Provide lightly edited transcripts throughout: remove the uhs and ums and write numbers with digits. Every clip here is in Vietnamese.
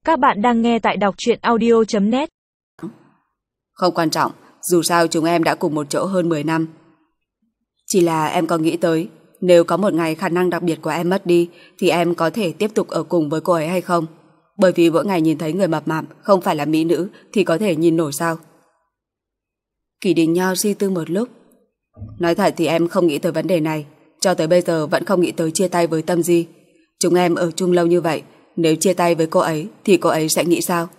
Các bạn đang nghe tại đọc truyện audio.net. Không quan trọng, dù sao chúng em đã cùng một chỗ hơn 10 năm. Chỉ là em có nghĩ tới, nếu có một ngày khả năng đặc biệt của em mất đi, thì em có thể tiếp tục ở cùng với cô ấy hay không? Bởi vì mỗi ngày nhìn thấy người mập mạp không phải là mỹ nữ thì có thể nhìn nổi sao? Kỷ Đình Nho suy tư một lúc. Nói thật thì em không nghĩ tới vấn đề này, cho tới bây giờ vẫn không nghĩ tới chia tay với Tâm Di. Chúng em ở chung lâu như vậy, nếu chia tay với cô ấy thì cô ấy sẽ nghĩ sao?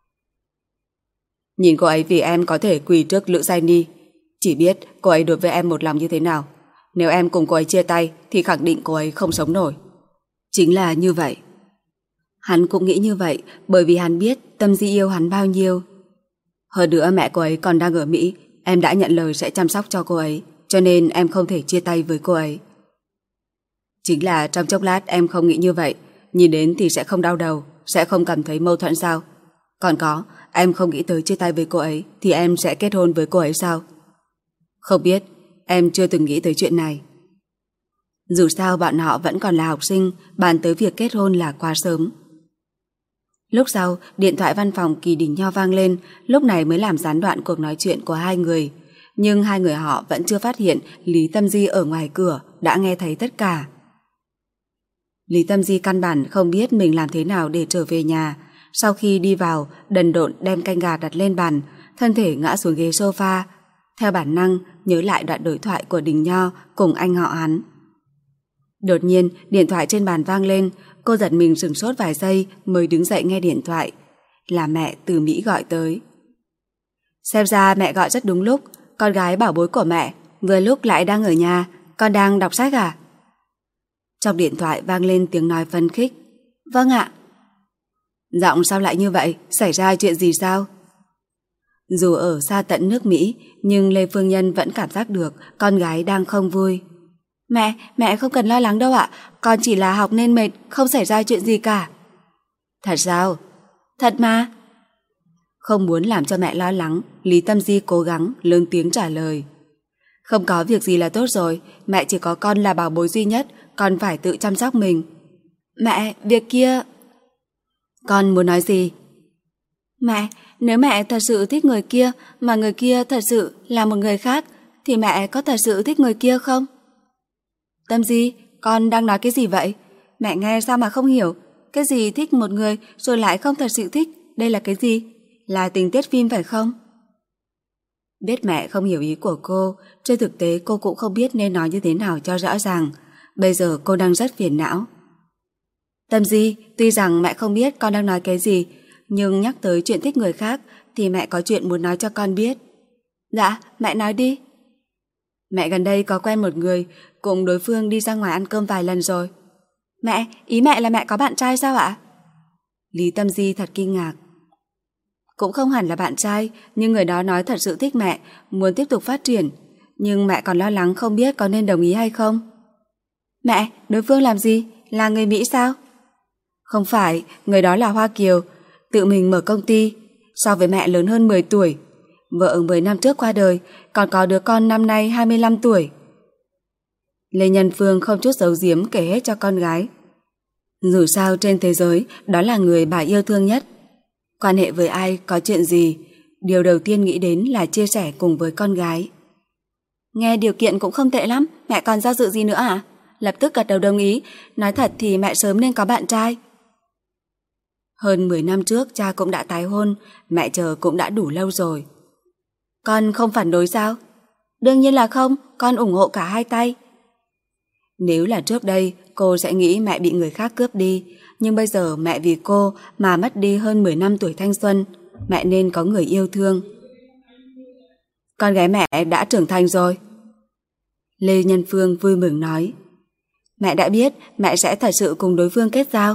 Nhìn cô ấy vì em có thể quỳ trước Lữ Giai Ni, chỉ biết cô ấy đối với em một lòng như thế nào. Nếu em cùng cô ấy chia tay thì khẳng định cô ấy không sống nổi. Chính là như vậy. Hắn cũng nghĩ như vậy, bởi vì hắn biết Tâm Di yêu hắn bao nhiêu. Hơn nữa mẹ cô ấy còn đang ở Mỹ, em đã nhận lời sẽ chăm sóc cho cô ấy, cho nên em không thể chia tay với cô ấy. Chính là trong chốc lát em không nghĩ như vậy, nhìn đến thì sẽ không đau đầu, sẽ không cảm thấy mâu thuẫn sao? Còn có, em không nghĩ tới chia tay với cô ấy thì em sẽ kết hôn với cô ấy sao? Không biết, em chưa từng nghĩ tới chuyện này. Dù sao bọn họ vẫn còn là học sinh, bàn tới việc kết hôn là quá sớm. Lúc sau, điện thoại văn phòng Kỳ Đình Nho vang lên, lúc này mới làm gián đoạn cuộc nói chuyện của hai người. Nhưng hai người họ vẫn chưa phát hiện Lý Tâm Di ở ngoài cửa đã nghe thấy tất cả. Lý Tâm Di căn bản không biết mình làm thế nào để trở về nhà. Sau khi đi vào, đần độn đem canh gà đặt lên bàn, thân thể ngã xuống ghế sofa. Theo bản năng, nhớ lại đoạn đối thoại của Đình Nho cùng anh họ hắn. Đột nhiên, điện thoại trên bàn vang lên, cô giật mình sửng sốt vài giây mới đứng dậy nghe điện thoại. Là mẹ từ Mỹ gọi tới. Xem ra mẹ gọi rất đúng lúc, con gái bảo bối của mẹ, vừa lúc lại đang ở nhà, con đang đọc sách à? Trong điện thoại vang lên tiếng nói phấn khích. Vâng ạ. Giọng sao lại như vậy? Xảy ra chuyện gì sao? Dù ở xa tận nước Mỹ, nhưng Lê Phương Nhân vẫn cảm giác được con gái đang không vui. Mẹ không cần lo lắng đâu ạ, con chỉ là học nên mệt, không xảy ra chuyện gì cả. Thật sao? Thật mà. Không muốn làm cho mẹ lo lắng, Lý Tâm Di cố gắng lớn tiếng trả lời. Không có việc gì là tốt rồi, mẹ chỉ có con là bảo bối duy nhất, con phải tự chăm sóc mình. Mẹ, việc kia... Con muốn nói gì? Mẹ, nếu mẹ thật sự thích người kia, mà người kia thật sự là một người khác, thì mẹ có thật sự thích người kia không? Tâm Di, con đang nói cái gì vậy? Mẹ nghe sao mà không hiểu? Cái gì thích một người rồi lại không thật sự thích? Đây là cái gì? Là tình tiết phim phải không? Biết mẹ không hiểu ý của cô, trên thực tế cô cũng không biết nên nói như thế nào cho rõ ràng. Bây giờ cô đang rất phiền não. Tâm Di, tuy rằng mẹ không biết con đang nói cái gì, nhưng nhắc tới chuyện thích người khác thì mẹ có chuyện muốn nói cho con biết. Dạ, mẹ nói đi. Mẹ gần đây có quen một người, cùng đối phương đi ra ngoài ăn cơm vài lần rồi. Mẹ, ý mẹ là mẹ có bạn trai sao ạ? Lý Tâm Di thật kinh ngạc. Cũng không hẳn là bạn trai, nhưng người đó nói thật sự thích mẹ, muốn tiếp tục phát triển. Nhưng mẹ còn lo lắng không biết có nên đồng ý hay không. Mẹ, đối phương làm gì? Là người Mỹ sao? Không phải, người đó là Hoa Kiều, tự mình mở công ty, so với mẹ lớn hơn 10 tuổi. Vợ 10 năm trước qua đời, còn có đứa con năm nay 25 tuổi. Lê Nhân Phương không chút giấu giếm kể hết cho con gái. Dù sao trên thế giới, đó là người bà yêu thương nhất. Quan hệ với ai, có chuyện gì, điều đầu tiên nghĩ đến là chia sẻ cùng với con gái. Nghe điều kiện cũng không tệ lắm, mẹ còn do dự gì nữa à? Lập tức gật đầu đồng ý, nói thật thì mẹ sớm nên có bạn trai. Hơn 10 năm trước cha cũng đã tái hôn, mẹ chờ cũng đã đủ lâu rồi. Con không phản đối sao? Đương nhiên là không, con ủng hộ cả hai tay. Nếu là trước đây, cô sẽ nghĩ mẹ bị người khác cướp đi, nhưng bây giờ mẹ vì cô mà mất đi hơn 10 năm tuổi thanh xuân, mẹ nên có người yêu thương. Con gái mẹ đã trưởng thành rồi. Lê Nhân Phương vui mừng nói. Mẹ đã biết mẹ sẽ thật sự cùng đối phương kết giao.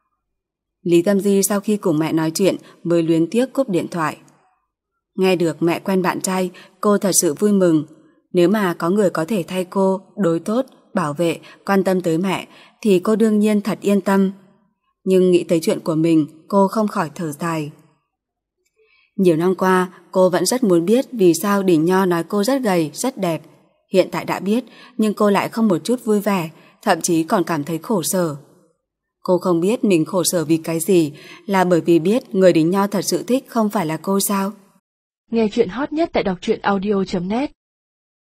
Lý Tâm Di sau khi cùng mẹ nói chuyện mới luyến tiếc cúp điện thoại. Nghe được mẹ quen bạn trai, cô thật sự vui mừng. Nếu mà có người có thể thay cô đối tốt, bảo vệ, quan tâm tới mẹ thì cô đương nhiên thật yên tâm. Nhưng nghĩ tới chuyện của mình, cô không khỏi thở dài. Nhiều năm qua, cô vẫn rất muốn biết vì sao Đình Nho nói cô rất gầy, rất đẹp. Hiện tại đã biết, nhưng cô lại không một chút vui vẻ, thậm chí còn cảm thấy khổ sở. Cô không biết mình khổ sở vì cái gì, là bởi vì biết người Đính Nho thật sự thích không phải là cô sao? Nghe chuyện hot nhất tại đọc truyện audio.net